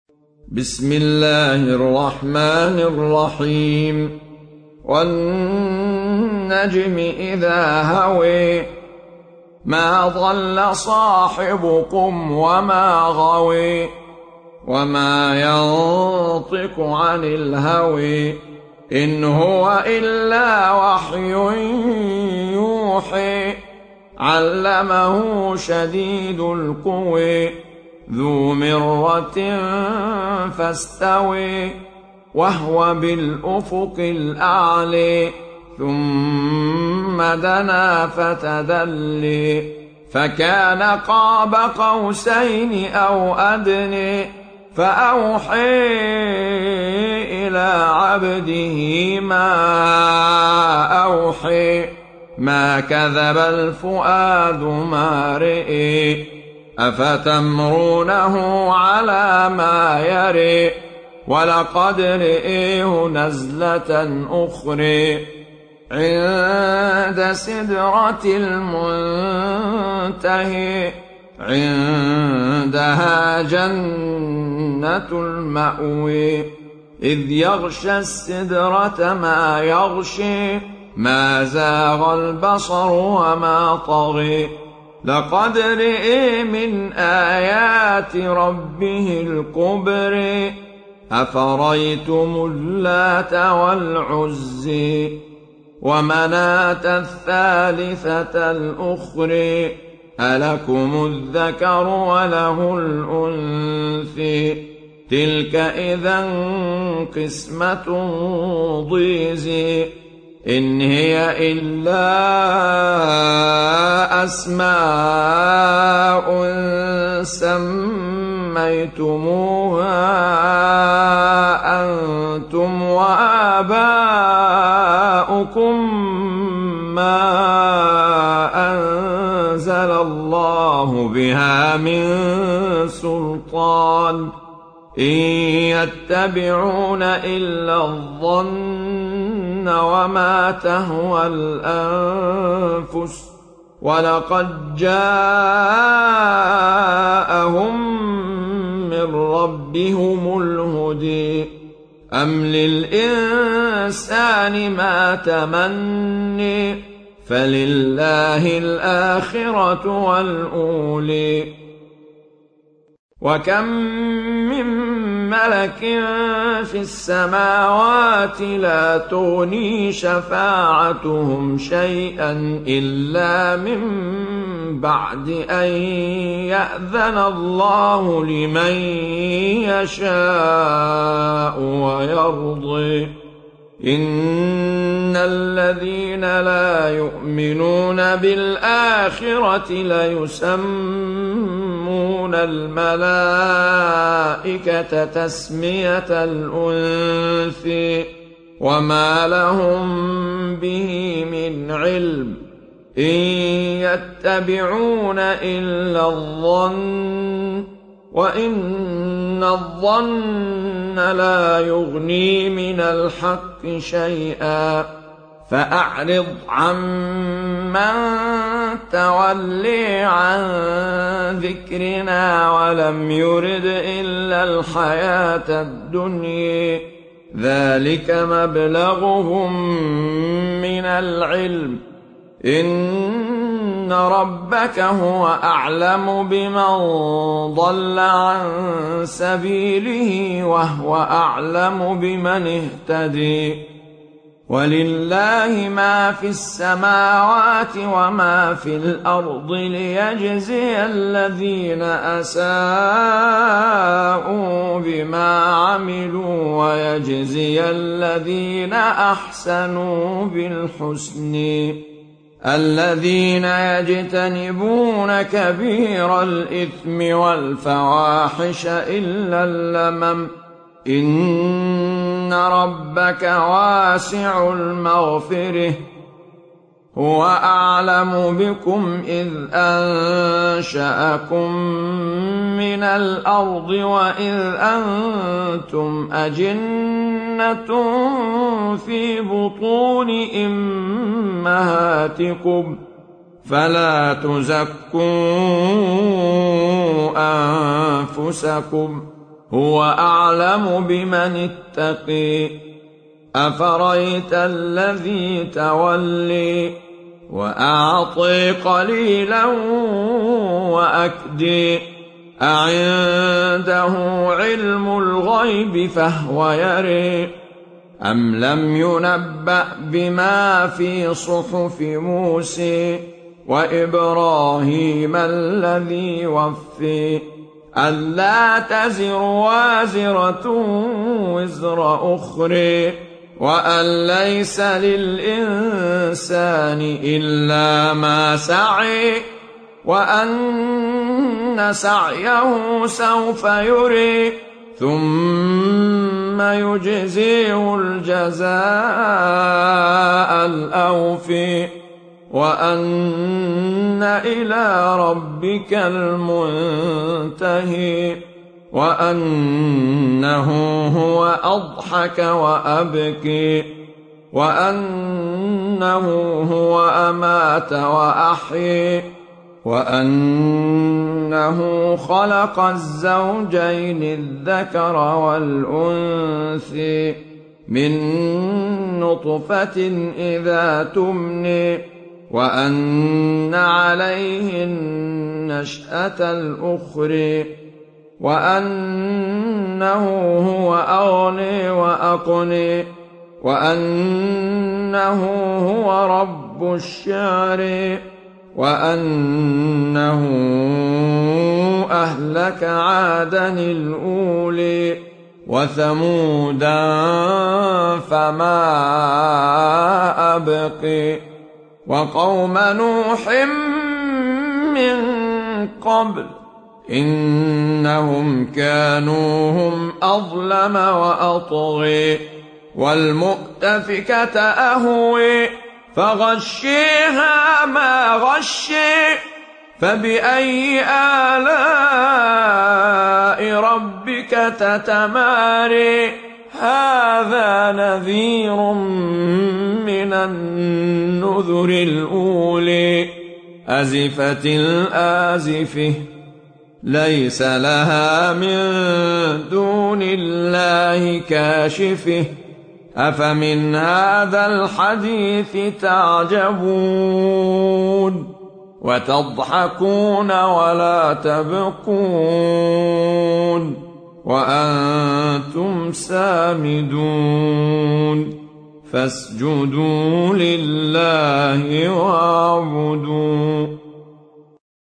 بسم الله الرحمن الرحيم. والنجم إذا هوي ما ضل صاحبكم وما غوي وما ينطق عن الهوي إن هو إلا وحي يوحي علمه شديد القوى ذو مرة فاستوي وهو بالأفق الأعلى ثم دنا فتدلي فكان قاب قوسين أو أدني فأوحي إلى عبده ما أوحي ما كذب الفؤاد ما رئي أفتمرونه على ما يري ولقد رئيه نزلة أخرى عند سدرة المنتهى عندها جنة المأوى إذ يغشى السدرة ما يغشي ما زاغ البصر وما طغى لقد رئي من آيات ربه الكبر أفريتم اللات والعزى ومناة الثالثة الأخرى ألكم الذكر وله الأنثى تلك إذا قسمة ضيزى إن هي إلا أسماء سميتموها أنتم وآباؤكم ما أنزل الله بها من سلطان إن يتبعون إلا الظن وما تهوى الأنفس ولقد جاءهم من ربهم الهدى أم للإنسان ما تمني فلله الآخرة والأولى وكم من ملك في السماوات لا تغني شفاعتهم شيئا إلا من بعد أن يأذن الله لمن يشاء ويرضي إن الذين لا يؤمنون بالآخرة ليسمون الملائكة تسمية الأنثى وما لهم به من علم إن يتبعون إلا الظن وإن الظن لا يغني من الحق شيئا فأعرض عمن تولي عن ذكرنا ولم يرد إلا الحياة الدنيا ذلك مبلغهم من العلم إن ربك هو أعلم بمن ضل عن سبيله وهو أعلم بمن اهتدي ولله ما في السماوات وما في الأرض ليجزي الذين أساءوا بما عملوا ويجزي الذين أحسنوا بالحسن الذين يجتنبون كبير الإثم والفواحش إلا اللمم إن ربك واسع المغفرة هو أعلم بكم إذ أنشأكم من الأرض وإذ أنتم أجنة في بطون أمهاتكم فلا تزكوا أنفسكم هو أعلم بمن اتقي أفرأيت الذي تولي وأعطي قليلا وأكدي أعنده علم الغيب فهو يري أم لم ينبأ بما في صحف موسى وإبراهيم الذي وفي ألا تزر وازرة وزر أخرى وأن ليس للإنسان إلا ما سعي وأن سعيه سوف يري ثم يجزيه الجزاء الأوفي وأن إلى ربك المنتهي وأنه هو أضحك وأبكي وأنه هو أمات وأحيي وأنه خلق الزوجين الذكر والأنثى من نطفة إذا تمني وأن عليه النشأة الأخرى وأنه هو أغني وأقني وأنه هو رب الشعر وأنه أهلك عادا الأولي وثمودا فما أبقي وقوم نوح من قبل إنهم كانوا هم أظلم وأطغي والمؤتفكة أهوي فغشيها ما غشي فبأي آلاء ربك تتماري هذا نذير من النذر الأولي أزفت الآزفة ليس لها من دون الله كاشفة أفمن هذا الحديث تعجبون وتضحكون ولا تبقون وأنتم سامدون فاسجدوا لله واعبدوا